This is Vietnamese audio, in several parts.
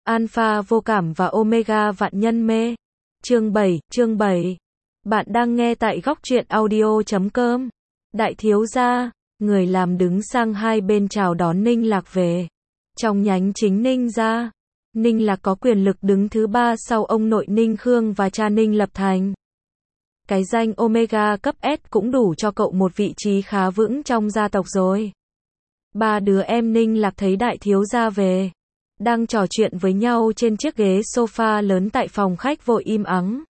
Alpha vô cảm và Omega vạn nhân mê. Chương 7. Bạn đang nghe tại góc truyện audio.com. Đại thiếu gia, người làm đứng sang hai bên chào đón Ninh Lạc về. Trong nhánh chính Ninh gia, Ninh Lạc có quyền lực đứng thứ ba sau ông nội Ninh Khương và cha Ninh Lập Thành. Cái danh Omega cấp S cũng đủ cho cậu một vị trí khá vững trong gia tộc rồi. Ba đứa em Ninh Lạc thấy đại thiếu gia về, đang trò chuyện với nhau trên chiếc ghế sofa lớn tại phòng khách vội im ắng.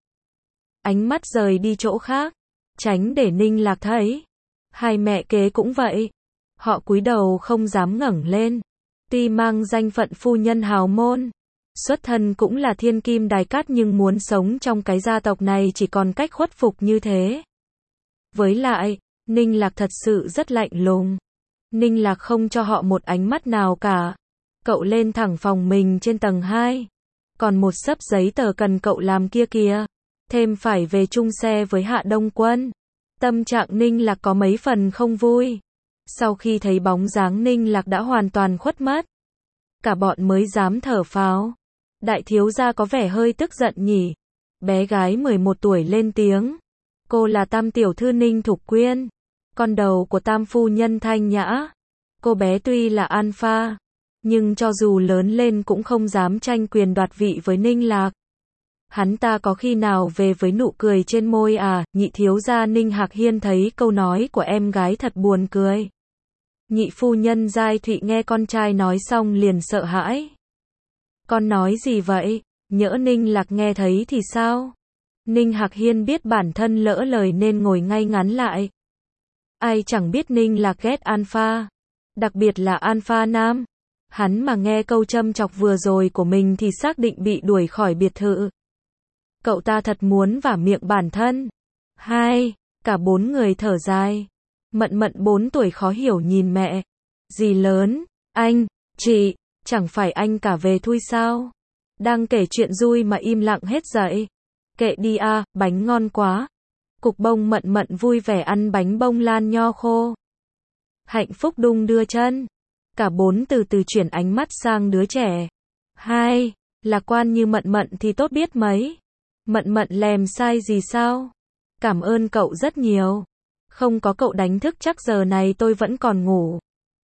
Ánh mắt rời đi chỗ khác, tránh để Ninh Lạc thấy. Hai mẹ kế cũng vậy. Họ cúi đầu không dám ngẩng lên. Tuy mang danh phận phu nhân hào môn, xuất thân cũng là thiên kim đài cát, nhưng muốn sống trong cái gia tộc này chỉ còn cách khuất phục như thế. Với lại, Ninh Lạc thật sự rất lạnh lùng. Ninh Lạc không cho họ một ánh mắt nào cả. Cậu lên thẳng phòng mình trên tầng 2. Còn một xấp giấy tờ cần cậu làm kia kìa. Thêm phải về chung xe với Hạ Đông Quân. Tâm trạng Ninh Lạc có mấy phần không vui. Sau khi thấy bóng dáng Ninh Lạc đã hoàn toàn khuất mất, cả bọn mới dám thở phào. Đại thiếu gia có vẻ hơi tức giận nhỉ. Bé gái 11 tuổi lên tiếng. Cô là Tam tiểu thư Ninh Thục Quyên, con đầu của Tam phu nhân Thanh Nhã. Cô bé tuy là alpha, nhưng cho dù lớn lên cũng không dám tranh quyền đoạt vị với Ninh Lạc. Hắn ta có khi nào về với nụ cười trên môi à? Nhị thiếu gia Ninh Hạc Hiên thấy câu nói của em gái thật buồn cười. Nhị phu nhân Giai Thụy nghe con trai nói xong liền sợ hãi. Con nói gì vậy? Nhỡ Ninh Lạc nghe thấy thì sao? Ninh Hạc Hiên biết bản thân lỡ lời nên ngồi ngay ngắn lại. Ai chẳng biết Ninh Lạc ghét alpha, đặc biệt là alpha nam. Hắn mà nghe câu châm chọc vừa rồi của mình thì xác định bị đuổi khỏi biệt thự. Cậu ta thật muốn vả miệng bản thân. Cả bốn người thở dài. Mận 4 tuổi khó hiểu nhìn mẹ. Dì lớn, anh, chị, chẳng phải anh cả về thui sao? Đang kể chuyện vui mà im lặng hết dậy. Kệ đi à, bánh ngon quá. Cục bông Mận vui vẻ ăn bánh bông lan nho khô. Hạnh phúc đung đưa chân. Cả bốn từ từ chuyển ánh mắt sang đứa trẻ. Lạc quan như Mận thì tốt biết mấy. Mận lèm sai gì sao? Cảm ơn cậu rất nhiều. Không có cậu đánh thức chắc giờ này tôi vẫn còn ngủ.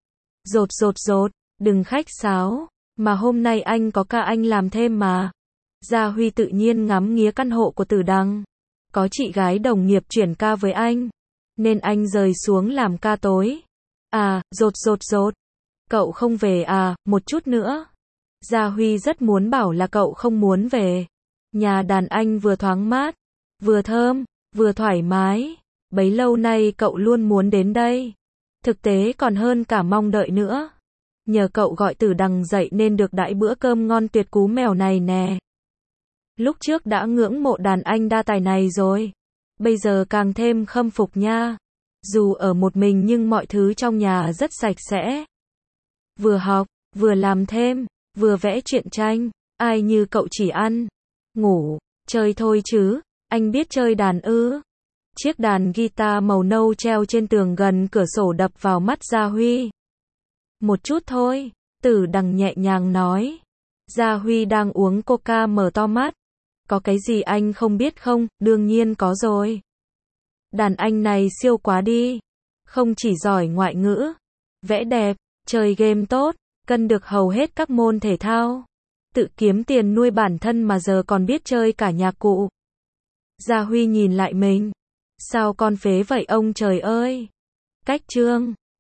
Rột, đừng khách sáo. Mà hôm nay anh có ca anh làm thêm mà. Gia Huy tự nhiên ngắm nghía căn hộ của Tử Đằng. Có chị gái đồng nghiệp chuyển ca với anh, nên anh rời xuống làm ca tối. À, rột. Cậu không về à, một chút nữa. Gia Huy rất muốn bảo là cậu không muốn về. Nhà đàn anh vừa thoáng mát, vừa thơm, vừa thoải mái. Bấy lâu nay cậu luôn muốn đến đây. Thực tế còn hơn cả mong đợi nữa. Nhờ cậu gọi Tử Đằng dậy nên được đãi bữa cơm ngon tuyệt cú mèo này nè. Lúc trước đã ngưỡng mộ đàn anh đa tài này rồi. Bây giờ càng thêm khâm phục nha. Dù ở một mình nhưng mọi thứ trong nhà rất sạch sẽ. Vừa học, vừa làm thêm, vừa vẽ truyện tranh. Ai như cậu chỉ ăn, ngủ, chơi thôi chứ. Anh biết chơi đàn ư? Chiếc đàn guitar màu nâu treo trên tường gần cửa sổ đập vào mắt Gia Huy. Một chút thôi, Tử Đằng nhẹ nhàng nói. Gia Huy đang uống coca mở to mắt. Có cái gì anh không biết không? Đương nhiên có rồi. Đàn anh này siêu quá đi. Không chỉ giỏi ngoại ngữ, vẽ đẹp, chơi game tốt, cân được hầu hết các môn thể thao. Tự kiếm tiền nuôi bản thân mà giờ còn biết chơi cả nhạc cụ. Gia Huy nhìn lại mình. Sao con phế vậy ông trời ơi? Cách chương